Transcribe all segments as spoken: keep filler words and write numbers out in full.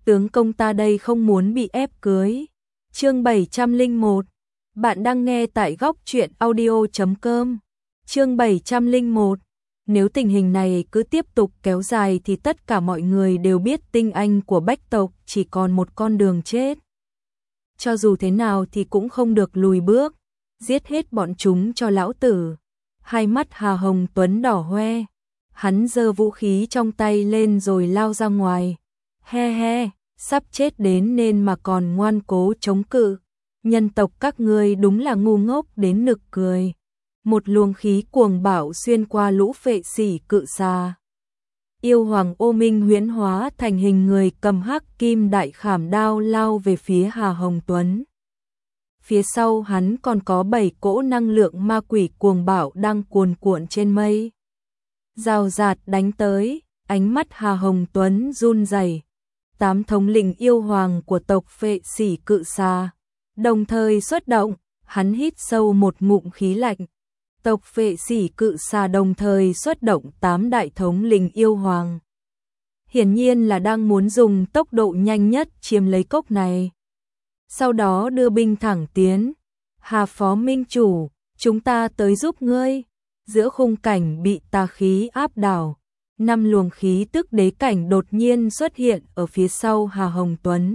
tướng công ta đây không muốn bị ép cưới. Chương bảy trăm lẻ một. Bạn đang nghe tại góc truyện audio chấm com. Chương bảy trăm lẻ một. Nếu tình hình này cứ tiếp tục kéo dài thì tất cả mọi người đều biết tinh anh của Bách tộc chỉ còn một con đường chết. Cho dù thế nào thì cũng không được lùi bước, giết hết bọn chúng cho lão tử. Hai mắt Hà Hồng Tuấn đỏ hoe, hắn giơ vũ khí trong tay lên rồi lao ra ngoài. He he, sắp chết đến nên mà còn ngoan cố chống cự. Nhân tộc các ngươi đúng là ngu ngốc đến nực cười. Một luồng khí cuồng bạo xuyên qua lũ phệ sỉ cự xà. Yêu hoàng Ô Minh huyễn hóa thành hình người cầm hắc kim đại khảm đao lao về phía Hà Hồng Tuấn. Phía sau hắn còn có bảy cỗ năng lượng ma quỷ cuồng bạo đang cuồn cuộn trên mây. Rào rạt đánh tới, ánh mắt Hà Hồng Tuấn run rẩy. Tám thống lĩnh yêu hoàng của tộc phệ sỉ cự xà đồng thời xuất động, hắn hít sâu một ngụm khí lạnh. Tộc phệ sỉ cự xà đồng thời xuất động tám đại thống lĩnh yêu hoàng. Hiển nhiên là đang muốn dùng tốc độ nhanh nhất chiếm lấy cốc này. Sau đó đưa binh thẳng tiến. Hà phó minh chủ, chúng ta tới giúp ngươi. Giữa khung cảnh bị tà khí áp đảo, năm luồng khí tức đế cảnh đột nhiên xuất hiện ở phía sau Hà Hồng Tuấn.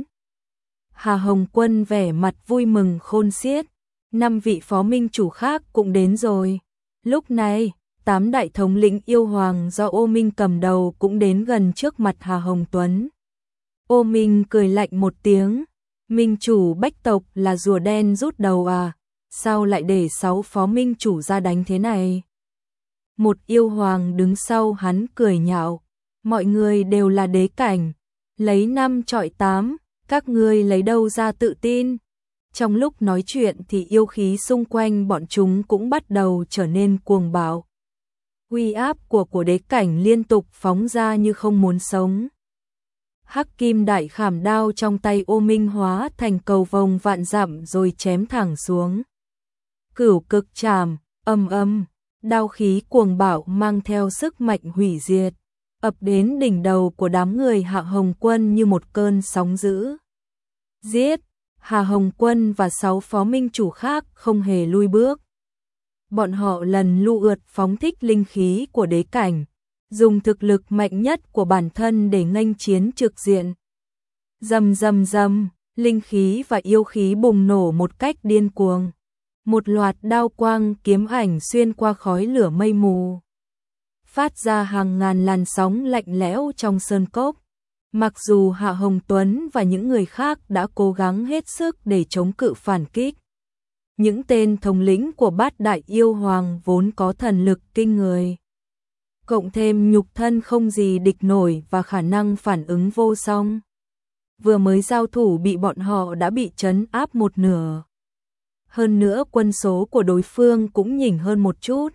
Hà Hồng Quân vẻ mặt vui mừng khôn xiết, năm vị phó minh chủ khác cũng đến rồi. Lúc này, tám đại thống lĩnh yêu hoàng do Ô Minh cầm đầu cũng đến gần trước mặt Hà Hồng Tuấn. Ô Minh cười lạnh một tiếng, minh chủ Bách tộc là rùa đen rút đầu à, sao lại để sáu phó minh chủ ra đánh thế này? Một yêu hoàng đứng sau hắn cười nhạo, mọi người đều là đế cảnh, lấy năm trọi tám, các ngươi lấy đâu ra tự tin? Trong lúc nói chuyện thì yêu khí xung quanh bọn chúng cũng bắt đầu trở nên cuồng bạo. Uy áp của của đế cảnh liên tục phóng ra như không muốn sống. Hắc kim đại khảm đao trong tay Ô Minh hóa thành cầu vồng vạn dặm rồi chém thẳng xuống. Cửu cực trảm, âm âm, đao khí cuồng bạo mang theo sức mạnh hủy diệt, ập đến đỉnh đầu của đám người Hạ Hồng Quân như một cơn sóng dữ. Giết! Hà Hồng Quân và sáu phó minh chủ khác không hề lui bước. Bọn họ lần lượt ượt phóng thích linh khí của đế cảnh, dùng thực lực mạnh nhất của bản thân để nghênh chiến trực diện. Rầm rầm rầm, linh khí và yêu khí bùng nổ một cách điên cuồng. Một loạt đao quang kiếm ảnh xuyên qua khói lửa mây mù, phát ra hàng ngàn làn sóng lạnh lẽo trong sơn cốc. Mặc dù Hạ Hồng Tuấn và những người khác đã cố gắng hết sức để chống cự phản kích, những tên thống lĩnh của bát đại yêu hoàng vốn có thần lực kinh người, cộng thêm nhục thân không gì địch nổi và khả năng phản ứng vô song, vừa mới giao thủ bị bọn họ đã bị trấn áp một nửa. Hơn nữa quân số của đối phương cũng nhỉnh hơn một chút.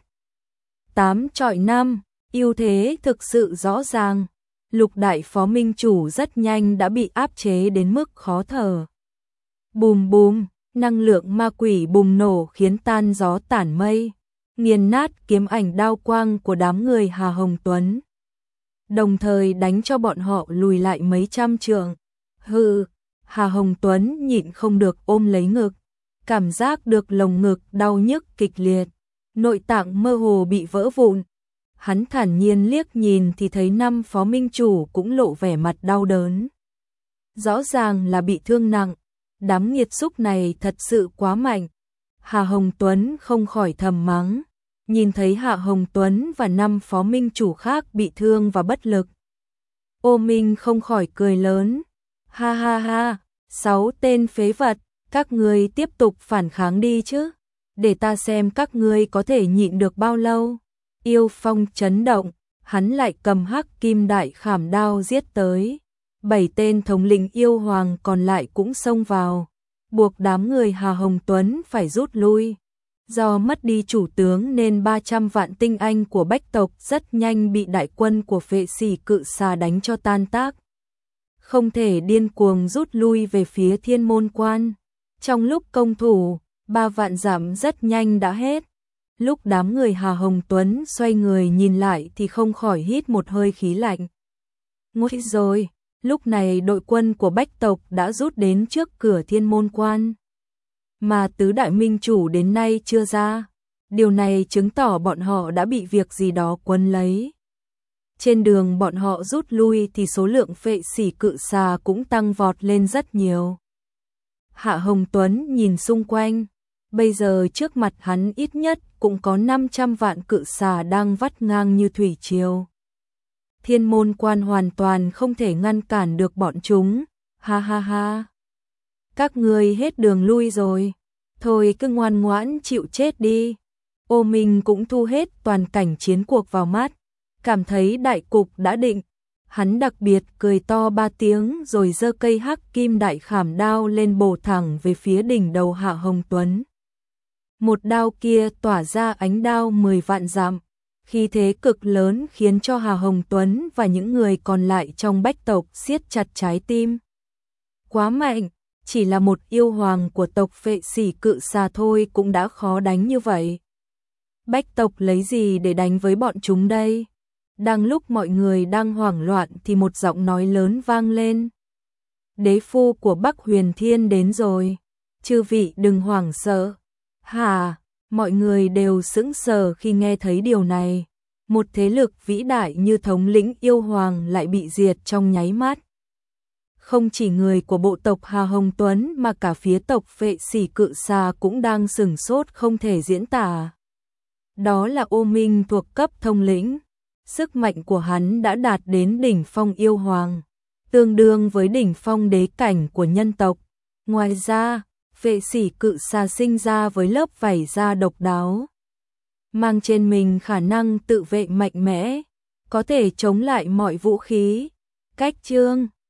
Tám trọi năm, ưu thế thực sự rõ ràng. Lục đại phó minh chủ rất nhanh đã bị áp chế đến mức khó thở. Bùm bùm, năng lượng ma quỷ bùng nổ khiến tan gió tản mây, nghiền nát kiếm ảnh đao quang của đám người Hà Hồng Tuấn, đồng thời đánh cho bọn họ lùi lại mấy trăm trượng. Hừ, Hà Hồng Tuấn nhịn không được ôm lấy ngực, cảm giác được lồng ngực đau nhức kịch liệt, nội tạng mơ hồ bị vỡ vụn. Hắn thản nhiên liếc nhìn thì thấy năm phó minh chủ cũng lộ vẻ mặt đau đớn. Rõ ràng là bị thương nặng, đám nghiệt xúc này thật sự quá mạnh. Hà Hồng Tuấn không khỏi thầm mắng, nhìn thấy Hạ Hồng Tuấn và năm phó minh chủ khác bị thương và bất lực. Ô Minh không khỏi cười lớn, ha ha ha, sáu tên phế vật, các ngươi tiếp tục phản kháng đi chứ, để ta xem các ngươi có thể nhịn được bao lâu. Yêu phong chấn động, hắn lại cầm hắc kim đại khảm đao giết tới. Bảy tên thống lĩnh yêu hoàng còn lại cũng xông vào, buộc đám người Hà Hồng Tuấn phải rút lui. Do mất đi chủ tướng nên ba trăm vạn tinh anh của Bách tộc rất nhanh bị đại quân của phệ sỉ cự xà đánh cho tan tác. Không thể điên cuồng rút lui về phía Thiên Môn Quan. Trong lúc công thủ, ba vạn dặm rất nhanh đã hết. Lúc đám người Hà Hồng Tuấn xoay người nhìn lại thì không khỏi hít một hơi khí lạnh. Nguy rồi, Lúc này đội quân của Bách tộc đã rút đến trước cửa Thiên Môn Quan, mà tứ đại minh chủ đến nay chưa ra. Điều này chứng tỏ bọn họ đã bị việc gì đó quấn lấy. Trên đường bọn họ rút lui thì số lượng phệ sỉ cự xà cũng tăng vọt lên rất nhiều. Hạ Hồng Tuấn nhìn xung quanh, bây giờ trước mặt hắn ít nhất cũng có năm trăm vạn cự xà đang vắt ngang như thủy triều. Thiên Môn Quan hoàn toàn không thể ngăn cản được bọn chúng, ha ha ha. Các ngươi hết đường lui rồi, thôi cứ ngoan ngoãn chịu chết đi. Ô Minh cũng thu hết toàn cảnh chiến cuộc vào mắt, cảm thấy đại cục đã định. Hắn đặc biệt cười to ba tiếng rồi giơ cây hắc kim đại khảm đao lên bổ thẳng về phía đỉnh đầu Hạ Hồng Tuấn. Một đao kia tỏa ra ánh đao mười vạn dặm, khí thế cực lớn khiến cho Hạ Hồng Tuấn và những người còn lại trong Bách tộc siết chặt trái tim. Quá mạnh, chỉ là một yêu hoàng của tộc phệ sỉ cự xà thôi cũng đã khó đánh như vậy. Bách tộc lấy gì để đánh với bọn chúng đây? Đang lúc mọi người đang hoảng loạn thì một giọng nói lớn vang lên. Đế phu của Bắc Huyền Thiên đến rồi, chư vị đừng hoảng sợ. Hả? Mọi người đều sững sờ khi nghe thấy điều này. Một thế lực vĩ đại như thống lĩnh yêu hoàng lại bị diệt trong nháy mắt. Không chỉ người của bộ tộc Hà Hồng Tuấn mà cả phía tộc phệ sỉ cự xà cũng đang sửng sốt không thể diễn tả. Đó là Ô Minh thuộc cấp thông lĩnh. Sức mạnh của hắn đã đạt đến đỉnh phong yêu hoàng, tương đương với đỉnh phong đế cảnh của nhân tộc. Ngoài ra, phệ sỉ cự xà sinh ra với lớp vảy da độc đáo, mang trên mình khả năng tự vệ mạnh mẽ, có thể chống lại mọi vũ khí. Cách chương